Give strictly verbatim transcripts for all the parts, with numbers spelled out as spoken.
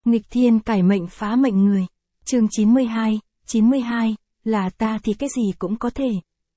Nghịch thiên cải mệnh phá mệnh người. Chương chín mươi hai, chín mươi hai, là ta thì cái gì cũng có thể.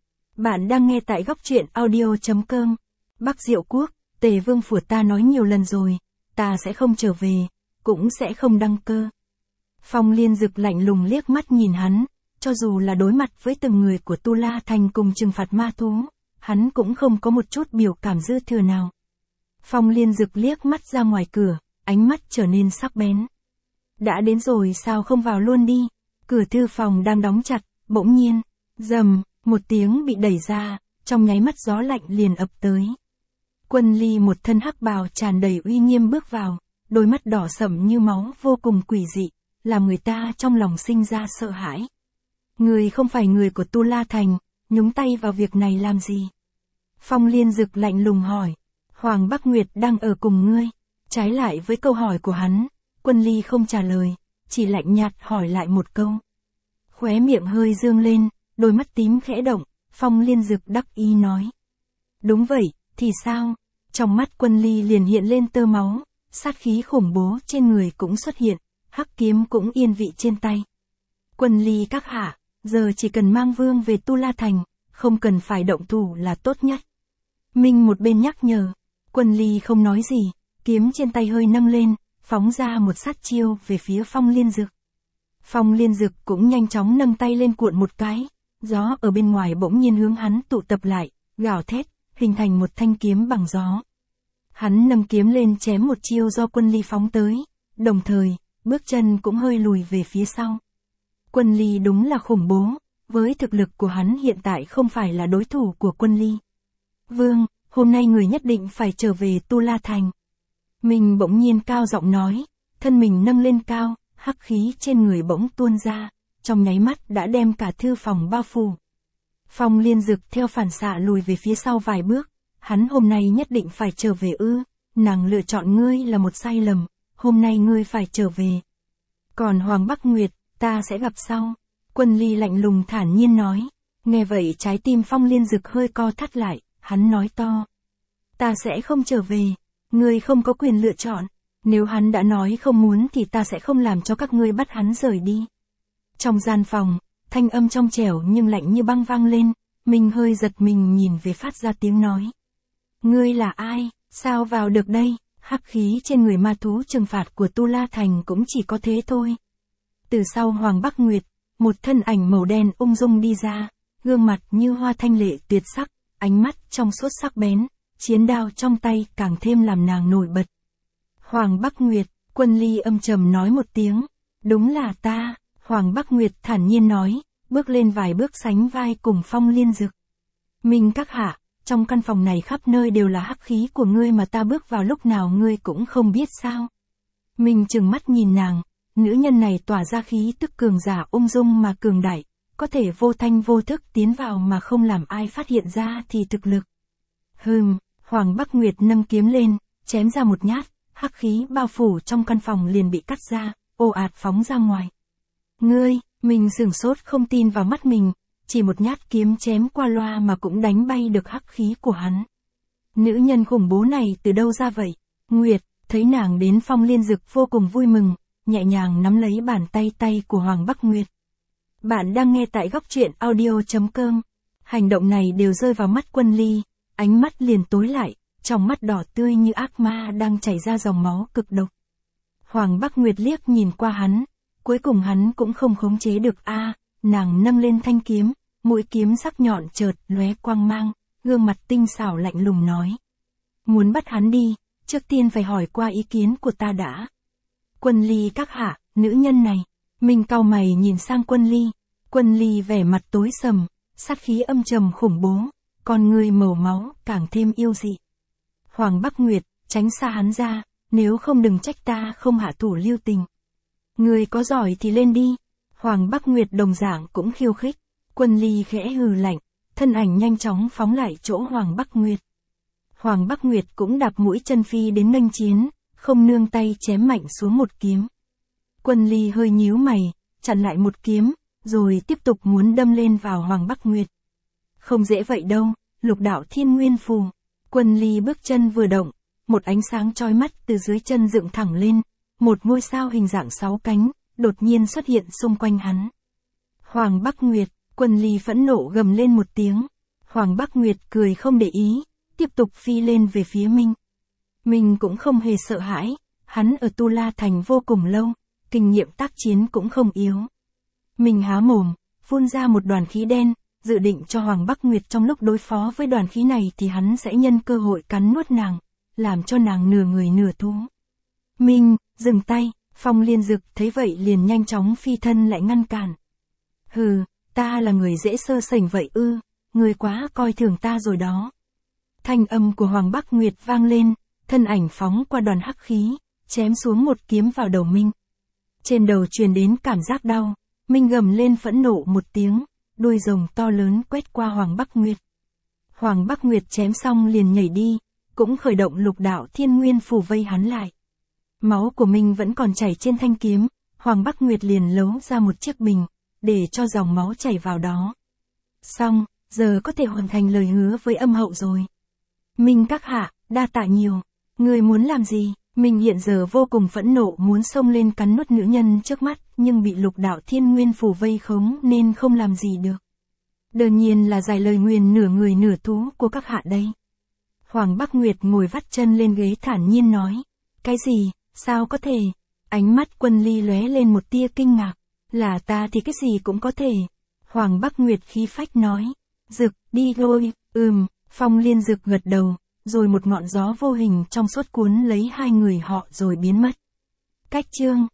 Bạn đang nghe tại góc truyện audio chấm com. Bắc Diệu Quốc, Tề Vương Phủ ta nói nhiều lần rồi, ta sẽ không trở về, cũng sẽ không đăng cơ. Phong Liên Dực lạnh lùng liếc mắt nhìn hắn, cho dù là đối mặt với từng người của Tu La Thành cùng trừng phạt ma thú, hắn cũng không có một chút biểu cảm dư thừa nào. Phong Liên Dực liếc mắt ra ngoài cửa, ánh mắt trở nên sắc bén. Đã đến rồi sao không vào luôn đi? Cửa thư phòng đang đóng chặt, bỗng nhiên, rầm, một tiếng bị đẩy ra, trong nháy mắt gió lạnh liền ập tới. Quân Ly một thân hắc bào tràn đầy uy nghiêm bước vào, đôi mắt đỏ sẫm như máu vô cùng quỷ dị, làm người ta trong lòng sinh ra sợ hãi. Người không phải người của Tu La Thành, nhúng tay vào việc này làm gì? Phong Liên Dực lạnh lùng hỏi. Hoàng Bắc Nguyệt đang ở cùng ngươi. Trái lại với câu hỏi của hắn, Quân Ly không trả lời, chỉ lạnh nhạt hỏi lại một câu. Khóe miệng hơi dương lên, đôi mắt tím khẽ động, Phong Liên Dực đắc ý nói. Đúng vậy, thì sao? Trong mắt Quân Ly liền hiện lên tơ máu, sát khí khủng bố trên người cũng xuất hiện, hắc kiếm cũng yên vị trên tay. Quân Ly các hạ, giờ chỉ cần mang vương về Tu La Thành, không cần phải động thủ là tốt nhất. Minh một bên nhắc nhở, Quân Ly không nói gì, kiếm trên tay hơi nâng lên, phóng ra một sát chiêu về phía Phong Liên Dực. Phong Liên Dực cũng nhanh chóng nâng tay lên cuộn một cái, gió ở bên ngoài bỗng nhiên hướng hắn tụ tập lại, gào thét, hình thành một thanh kiếm bằng gió. Hắn nâng kiếm lên chém một chiêu do Quân Ly phóng tới, đồng thời, bước chân cũng hơi lùi về phía sau. Quân Ly đúng là khủng bố, với thực lực của hắn hiện tại không phải là đối thủ của Quân Ly. Vương, hôm nay người nhất định phải trở về Tu La Thành. Mình bỗng nhiên cao giọng nói, thân mình nâng lên cao, hắc khí trên người bỗng tuôn ra, trong nháy mắt đã đem cả thư phòng bao phủ. Phong Liên Dực theo phản xạ lùi về phía sau vài bước, hắn hôm nay nhất định phải trở về ư, nàng lựa chọn ngươi là một sai lầm, hôm nay ngươi phải trở về. Còn Hoàng Bắc Nguyệt, ta sẽ gặp sau. Quân Ly lạnh lùng thản nhiên nói, nghe vậy trái tim Phong Liên Dực hơi co thắt lại, hắn nói to. Ta sẽ không trở về, ngươi không có quyền lựa chọn, nếu hắn đã nói không muốn thì ta sẽ không làm cho các ngươi bắt hắn rời đi. Trong gian phòng, thanh âm trong trẻo nhưng lạnh như băng vang lên, mình hơi giật mình nhìn về phát ra tiếng nói. Ngươi là ai, sao vào được đây? Hắc khí trên người ma thú trừng phạt của Tu La Thành cũng chỉ có thế thôi. Từ sau Hoàng Bắc Nguyệt, một thân ảnh màu đen ung dung đi ra, gương mặt như hoa thanh lệ tuyệt sắc, ánh mắt trong suốt sắc bén, chiến đao trong tay càng thêm làm nàng nổi bật. Hoàng Bắc Nguyệt, Quân Ly âm trầm nói một tiếng, đúng là ta. Hoàng Bắc Nguyệt thản nhiên nói, bước lên vài bước sánh vai cùng Phong Liên Dực. Minh các hạ, trong căn phòng này khắp nơi đều là hắc khí của ngươi mà ta bước vào lúc nào ngươi cũng không biết sao. Minh trừng mắt nhìn nàng, nữ nhân này tỏa ra khí tức cường giả ung dung mà cường đại, có thể vô thanh vô thức tiến vào mà không làm ai phát hiện ra thì thực lực. Hừm, Hoàng Bắc Nguyệt nâng kiếm lên, chém ra một nhát, hắc khí bao phủ trong căn phòng liền bị cắt ra, ồ ạt phóng ra ngoài. Ngươi, mình sửng sốt không tin vào mắt mình, chỉ một nhát kiếm chém qua loa mà cũng đánh bay được hắc khí của hắn. Nữ nhân khủng bố này từ đâu ra vậy? Nguyệt, thấy nàng đến Phong Liên Dực vô cùng vui mừng, nhẹ nhàng nắm lấy bàn tay tay của Hoàng Bắc Nguyệt. Bạn đang nghe tại góc truyện audio chấm com. Hành động này đều rơi vào mắt Quân Ly, ánh mắt liền tối lại, trong mắt đỏ tươi như ác ma đang chảy ra dòng máu cực độc. Hoàng Bắc Nguyệt liếc nhìn qua hắn, cuối cùng hắn cũng không khống chế được a, nàng nâng lên thanh kiếm, mũi kiếm sắc nhọn chợt lóe quang mang, gương mặt tinh xảo lạnh lùng nói. Muốn bắt hắn đi, trước tiên phải hỏi qua ý kiến của ta đã. Quân Ly các hạ, nữ nhân này, mình cau mày nhìn sang Quân Ly, Quân Ly vẻ mặt tối sầm, sát khí âm trầm khủng bố, con người màu máu càng thêm yêu dị. Hoàng Bắc Nguyệt, tránh xa hắn ra, nếu không đừng trách ta không hạ thủ lưu tình. Người có giỏi thì lên đi. Hoàng Bắc Nguyệt đồng dạng cũng khiêu khích. Quân Ly khẽ hừ lạnh, thân ảnh nhanh chóng phóng lại chỗ Hoàng Bắc Nguyệt. Hoàng Bắc Nguyệt cũng đạp mũi chân phi đến nghênh chiến, không nương tay chém mạnh xuống một kiếm. Quân Ly hơi nhíu mày, chặn lại một kiếm, rồi tiếp tục muốn đâm lên vào Hoàng Bắc Nguyệt. Không dễ vậy đâu, lục đạo thiên nguyên phù. Quân Ly bước chân vừa động, một ánh sáng chói mắt từ dưới chân dựng thẳng lên, một ngôi sao hình dạng sáu cánh, đột nhiên xuất hiện xung quanh hắn. Hoàng Bắc Nguyệt, Quân Ly phẫn nộ gầm lên một tiếng. Hoàng Bắc Nguyệt cười không để ý, tiếp tục phi lên về phía Minh. Minh cũng không hề sợ hãi, hắn ở Tu La Thành vô cùng lâu, kinh nghiệm tác chiến cũng không yếu. Minh há mồm, phun ra một đoàn khí đen, dự định cho Hoàng Bắc Nguyệt trong lúc đối phó với đoàn khí này thì hắn sẽ nhân cơ hội cắn nuốt nàng, làm cho nàng nửa người nửa thú. Minh, dừng tay, Phong Liên Dực thấy vậy liền nhanh chóng phi thân lại ngăn cản. Hừ, ta là người dễ sơ sẩy vậy ư, ngươi quá coi thường ta rồi đó. Thanh âm của Hoàng Bắc Nguyệt vang lên, thân ảnh phóng qua đoàn hắc khí, chém xuống một kiếm vào đầu Minh. Trên đầu truyền đến cảm giác đau, Minh gầm lên phẫn nộ một tiếng, đuôi rồng to lớn quét qua Hoàng Bắc Nguyệt. Hoàng Bắc Nguyệt chém xong liền nhảy đi, cũng khởi động lục đạo thiên nguyên phủ vây hắn lại. Máu của Minh vẫn còn chảy trên thanh kiếm, Hoàng Bắc Nguyệt liền lấu ra một chiếc bình, để cho dòng máu chảy vào đó. Xong, giờ có thể hoàn thành lời hứa với âm hậu rồi. Minh các hạ, đa tạ nhiều. Người muốn làm gì? Minh hiện giờ vô cùng phẫn nộ muốn xông lên cắn nuốt nữ nhân trước mắt, nhưng bị lục đạo thiên nguyên phủ vây khống nên không làm gì được. Đương nhiên là giải lời nguyền nửa người nửa thú của các hạ đây. Hoàng Bắc Nguyệt ngồi vắt chân lên ghế thản nhiên nói. Cái gì, sao có thể? Ánh mắt Quân Ly lóe lên một tia kinh ngạc. Là ta thì cái gì cũng có thể. Hoàng Bắc Nguyệt khí phách nói. Dực, đi thôi, ừm, Phong Liên Dực gật đầu, rồi một ngọn gió vô hình trong suốt cuốn lấy hai người họ rồi biến mất. Cách chương